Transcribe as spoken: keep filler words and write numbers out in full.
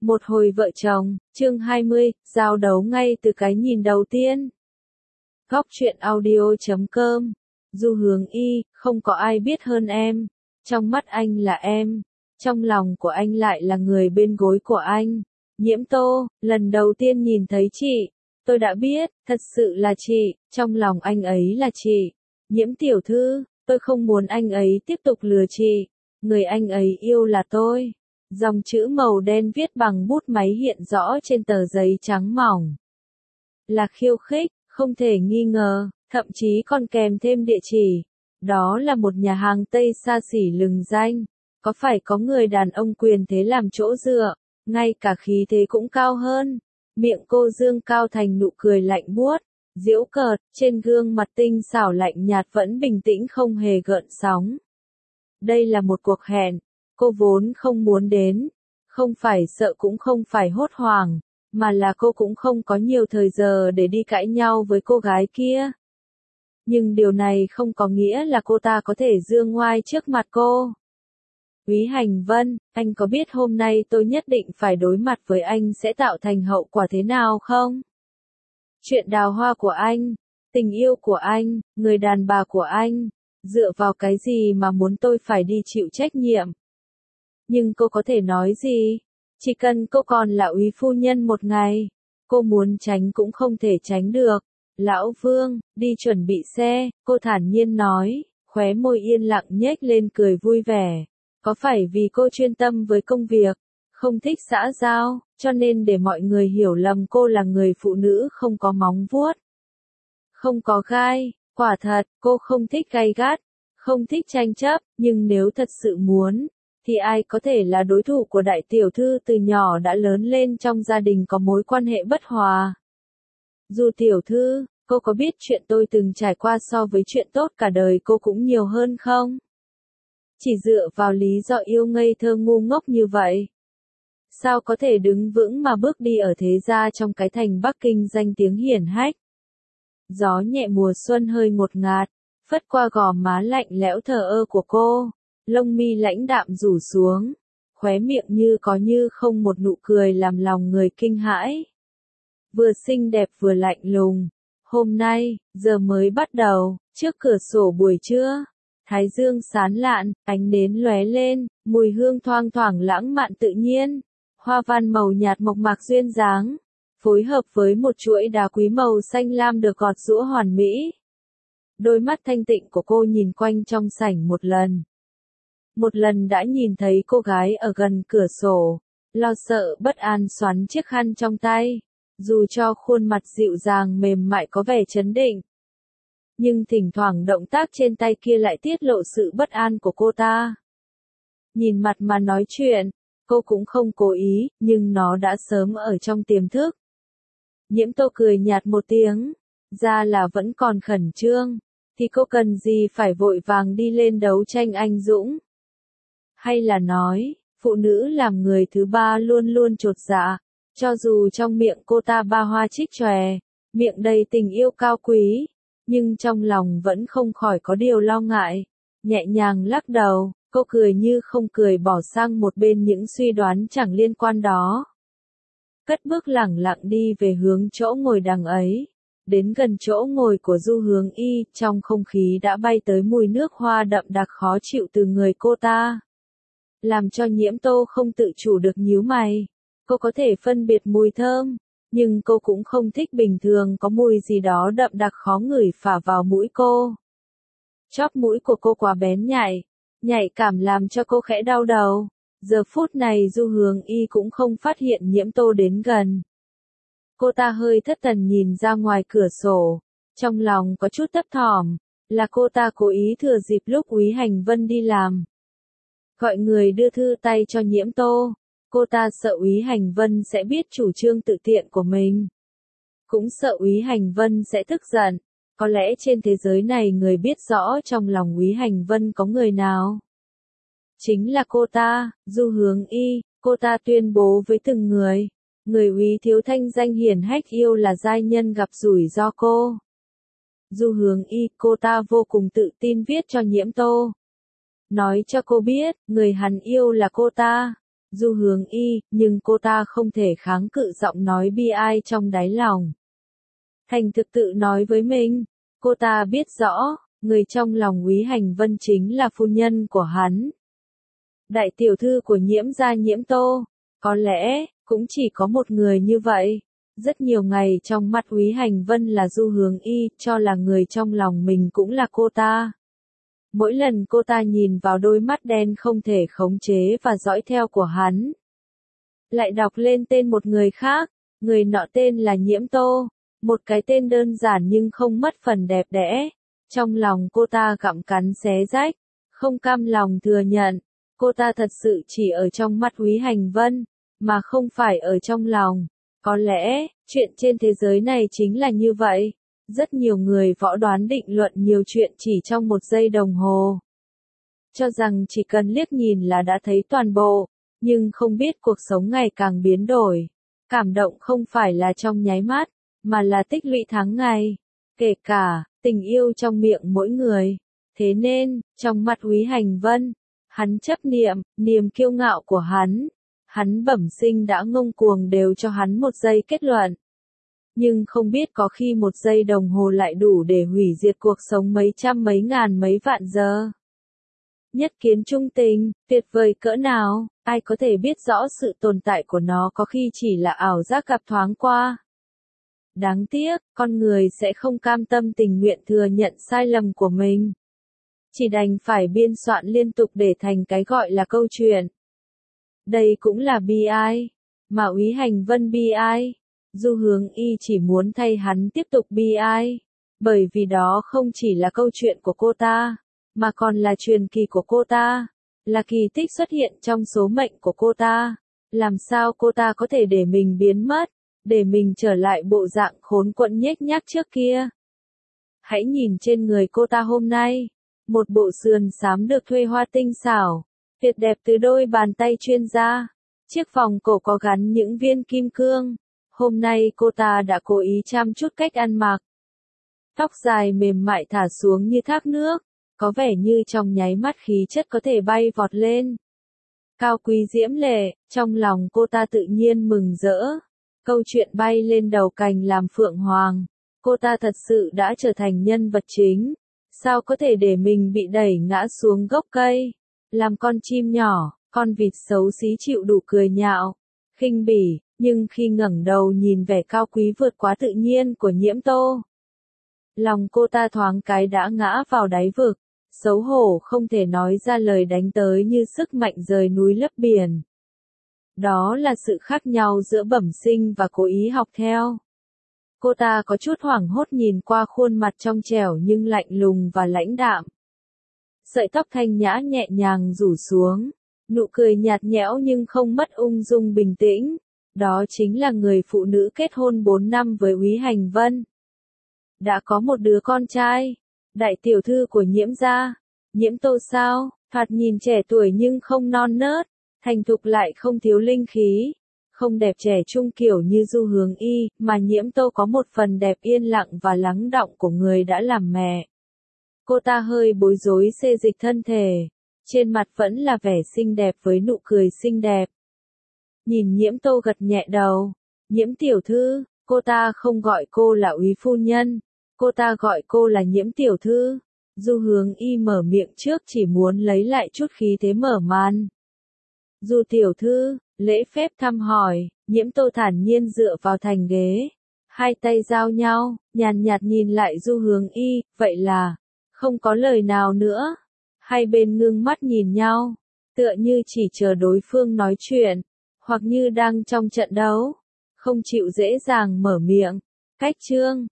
Một hồi vợ chồng, chương hai mươi, giao đấu ngay từ cái nhìn đầu tiên. Góc truyện audio chấm com. Du Hướng Y, không có ai biết hơn em. Trong mắt anh là em. Trong lòng của anh lại là người bên gối của anh. Nhiễm Tô, lần đầu tiên nhìn thấy chị, tôi đã biết, thật sự là chị, trong lòng anh ấy là chị. Nhiễm tiểu thư, tôi không muốn anh ấy tiếp tục lừa chị. Người anh ấy yêu là tôi. Dòng chữ màu đen viết bằng bút máy hiện rõ trên tờ giấy trắng mỏng. Là khiêu khích, không thể nghi ngờ, thậm chí còn kèm thêm địa chỉ. Đó là một nhà hàng Tây xa xỉ lừng danh. Có phải có người đàn ông quyền thế làm chỗ dựa, ngay cả khí thế cũng cao hơn. Miệng cô dương cao thành nụ cười lạnh buốt, giễu cợt, trên gương mặt tinh xảo lạnh nhạt vẫn bình tĩnh không hề gợn sóng. Đây là một cuộc hẹn. Cô vốn không muốn đến, không phải sợ cũng không phải hốt hoảng, mà là cô cũng không có nhiều thời giờ để đi cãi nhau với cô gái kia. Nhưng điều này không có nghĩa là cô ta có thể giương ngoai trước mặt cô. Úy Hành Vân, anh có biết hôm nay tôi nhất định phải đối mặt với anh sẽ tạo thành hậu quả thế nào không? Chuyện đào hoa của anh, tình yêu của anh, người đàn bà của anh, dựa vào cái gì mà muốn tôi phải đi chịu trách nhiệm? Nhưng cô có thể nói gì? Chỉ cần cô còn là úy phu nhân một ngày, cô muốn tránh cũng không thể tránh được. Lão Vương, đi chuẩn bị xe, cô thản nhiên nói, khóe môi yên lặng nhếch lên cười vui vẻ. Có phải vì cô chuyên tâm với công việc, không thích xã giao, cho nên để mọi người hiểu lầm cô là người phụ nữ không có móng vuốt, không có gai? Quả thật, cô không thích gay gắt, không thích tranh chấp, nhưng nếu thật sự muốn, thì ai có thể là đối thủ của đại tiểu thư từ nhỏ đã lớn lên trong gia đình có mối quan hệ bất hòa. Du tiểu thư, cô có biết chuyện tôi từng trải qua so với chuyện tốt cả đời cô cũng nhiều hơn không? Chỉ dựa vào lý do yêu ngây thơ ngu ngốc như vậy, sao có thể đứng vững mà bước đi ở thế gia trong cái thành Bắc Kinh danh tiếng hiển hách? Gió nhẹ mùa xuân hơi ngột ngạt, phất qua gò má lạnh lẽo thờ ơ của cô. Lông mi lãnh đạm rủ xuống, khóe miệng như có như không một nụ cười làm lòng người kinh hãi. Vừa xinh đẹp vừa lạnh lùng. Hôm nay, giờ mới bắt đầu, trước cửa sổ buổi trưa, thái dương sáng lạn, ánh nến lóe lên, mùi hương thoang thoảng lãng mạn tự nhiên, hoa văn màu nhạt mộc mạc duyên dáng, phối hợp với một chuỗi đá quý màu xanh lam được gọt giũa hoàn mỹ. Đôi mắt thanh tịnh của cô nhìn quanh trong sảnh một lần. Một lần đã nhìn thấy cô gái ở gần cửa sổ, lo sợ bất an xoắn chiếc khăn trong tay, dù cho khuôn mặt dịu dàng mềm mại có vẻ trấn định. Nhưng thỉnh thoảng động tác trên tay kia lại tiết lộ sự bất an của cô ta. Nhìn mặt mà nói chuyện, cô cũng không cố ý, nhưng nó đã sớm ở trong tiềm thức. Nhiễm Tô cười nhạt một tiếng, ra là vẫn còn khẩn trương, thì cô cần gì phải vội vàng đi lên đấu tranh anh dũng? Hay là nói, phụ nữ làm người thứ ba luôn luôn chột dạ, cho dù trong miệng cô ta ba hoa trích chòe, miệng đầy tình yêu cao quý, nhưng trong lòng vẫn không khỏi có điều lo ngại. Nhẹ nhàng lắc đầu, cô cười như không cười bỏ sang một bên những suy đoán chẳng liên quan đó. Cất bước lẳng lặng đi về hướng chỗ ngồi đằng ấy. Đến gần chỗ ngồi của Du Hướng Y, trong không khí đã bay tới mùi nước hoa đậm đặc khó chịu từ người cô ta. Làm cho Nhiễm Tô không tự chủ được nhíu mày. Cô có thể phân biệt mùi thơm, nhưng cô cũng không thích bình thường có mùi gì đó đậm đặc khó ngửi phả vào mũi cô. Chóp mũi của cô quá bén nhạy, nhạy cảm làm cho cô khẽ đau đầu. Giờ phút này Du Hướng Y cũng không phát hiện Nhiễm Tô đến gần. Cô ta hơi thất thần nhìn ra ngoài cửa sổ, trong lòng có chút thấp thỏm, là cô ta cố ý thừa dịp lúc Úy Hành Vân đi làm. Gọi người đưa thư tay cho Nhiễm Tô, cô ta sợ Úy Hành Vân sẽ biết chủ trương tự tiện của mình. Cũng sợ Úy Hành Vân sẽ tức giận, có lẽ trên thế giới này người biết rõ trong lòng Úy Hành Vân có người nào. Chính là cô ta, Du Hướng Y, cô ta tuyên bố với từng người. Người Úy thiếu thanh danh hiển hách yêu là giai nhân gặp rủi ro cô. Du Hướng Y, cô ta vô cùng tự tin viết cho Nhiễm Tô. Nói cho cô biết, người hắn yêu là cô ta. Du Hướng Y, nhưng cô ta không thể kháng cự giọng nói bi ai trong đáy lòng. Thành thực tự nói với mình, cô ta biết rõ, người trong lòng Úy Hành Vân chính là phu nhân của hắn. Đại tiểu thư của Nhiễm gia Nhiễm Tô, có lẽ, cũng chỉ có một người như vậy. Rất nhiều ngày trong mắt Úy Hành Vân là Du Hướng Y, cho là người trong lòng mình cũng là cô ta. Mỗi lần cô ta nhìn vào đôi mắt đen không thể khống chế và dõi theo của hắn, lại đọc lên tên một người khác, người nọ tên là Nhiễm Tô, một cái tên đơn giản nhưng không mất phần đẹp đẽ. Trong lòng cô ta gặm cắn xé rách, không cam lòng thừa nhận, cô ta thật sự chỉ ở trong mắt Úy Hành Vân, mà không phải ở trong lòng. Có lẽ, chuyện trên thế giới này chính là như vậy. Rất nhiều người võ đoán định luận nhiều chuyện chỉ trong một giây đồng hồ. Cho rằng chỉ cần liếc nhìn là đã thấy toàn bộ, nhưng không biết cuộc sống ngày càng biến đổi. Cảm động không phải là trong nháy mắt, mà là tích lũy tháng ngày. Kể cả, tình yêu trong miệng mỗi người. Thế nên, trong mặt Úy Hành Vân, hắn chấp niệm, niềm kiêu ngạo của hắn. Hắn bẩm sinh đã ngông cuồng đều cho hắn một giây kết luận. Nhưng không biết có khi một giây đồng hồ lại đủ để hủy diệt cuộc sống mấy trăm mấy ngàn mấy vạn giờ. Nhất kiến trung tình, tuyệt vời cỡ nào, ai có thể biết rõ sự tồn tại của nó có khi chỉ là ảo giác gặp thoáng qua. Đáng tiếc, con người sẽ không cam tâm tình nguyện thừa nhận sai lầm của mình. Chỉ đành phải biên soạn liên tục để thành cái gọi là câu chuyện. Đây cũng là bi ai, mà Úy Hành Vân bi ai. Du Hướng Y chỉ muốn thay hắn tiếp tục bi ai, bởi vì đó không chỉ là câu chuyện của cô ta, mà còn là truyền kỳ của cô ta, là kỳ tích xuất hiện trong số mệnh của cô ta. Làm sao cô ta có thể để mình biến mất, để mình trở lại bộ dạng khốn quẫn nhếch nhác trước kia? Hãy nhìn trên người cô ta hôm nay, một bộ sườn xám được thuê hoa tinh xảo, tuyệt đẹp từ đôi bàn tay chuyên gia, chiếc vòng cổ có gắn những viên kim cương. Hôm nay cô ta đã cố ý chăm chút cách ăn mặc. Tóc dài mềm mại thả xuống như thác nước, có vẻ như trong nháy mắt khí chất có thể bay vọt lên. Cao quý diễm lệ, trong lòng cô ta tự nhiên mừng rỡ. Câu chuyện bay lên đầu cành làm phượng hoàng. Cô ta thật sự đã trở thành nhân vật chính. Sao có thể để mình bị đẩy ngã xuống gốc cây? Làm con chim nhỏ, con vịt xấu xí chịu đủ cười nhạo, khinh bỉ. Nhưng khi ngẩng đầu nhìn vẻ cao quý vượt quá tự nhiên của Nhiễm Tô, lòng cô ta thoáng cái đã ngã vào đáy vực, xấu hổ không thể nói ra lời đánh tới như sức mạnh rời núi lấp biển. Đó là sự khác nhau giữa bẩm sinh và cố ý học theo. Cô ta có chút hoảng hốt nhìn qua khuôn mặt trong trẻo nhưng lạnh lùng và lãnh đạm. Sợi tóc thanh nhã nhẹ nhàng rủ xuống, nụ cười nhạt nhẽo nhưng không mất ung dung bình tĩnh. Đó chính là người phụ nữ kết hôn bốn năm với Úy Hành Vân. Đã có một đứa con trai, đại tiểu thư của Nhiễm gia. Nhiễm Tô sao, thoạt nhìn trẻ tuổi nhưng không non nớt, thành thục lại không thiếu linh khí, không đẹp trẻ trung kiểu như Du Hướng Y, mà Nhiễm Tô có một phần đẹp yên lặng và lắng đọng của người đã làm mẹ. Cô ta hơi bối rối xê dịch thân thể, trên mặt vẫn là vẻ xinh đẹp với nụ cười xinh đẹp. Nhìn Nhiễm Tô gật nhẹ đầu, Nhiễm tiểu thư, cô ta không gọi cô là Úy phu nhân, cô ta gọi cô là Nhiễm tiểu thư. Du Hướng Y mở miệng trước chỉ muốn lấy lại chút khí thế mở màn. Du tiểu thư, lễ phép thăm hỏi, Nhiễm Tô thản nhiên dựa vào thành ghế, hai tay giao nhau, nhàn nhạt nhìn lại Du Hướng Y, vậy là, không có lời nào nữa. Hai bên ngưng mắt nhìn nhau, tựa như chỉ chờ đối phương nói chuyện, hoặc như đang trong trận đấu, không chịu dễ dàng mở miệng. Cách chương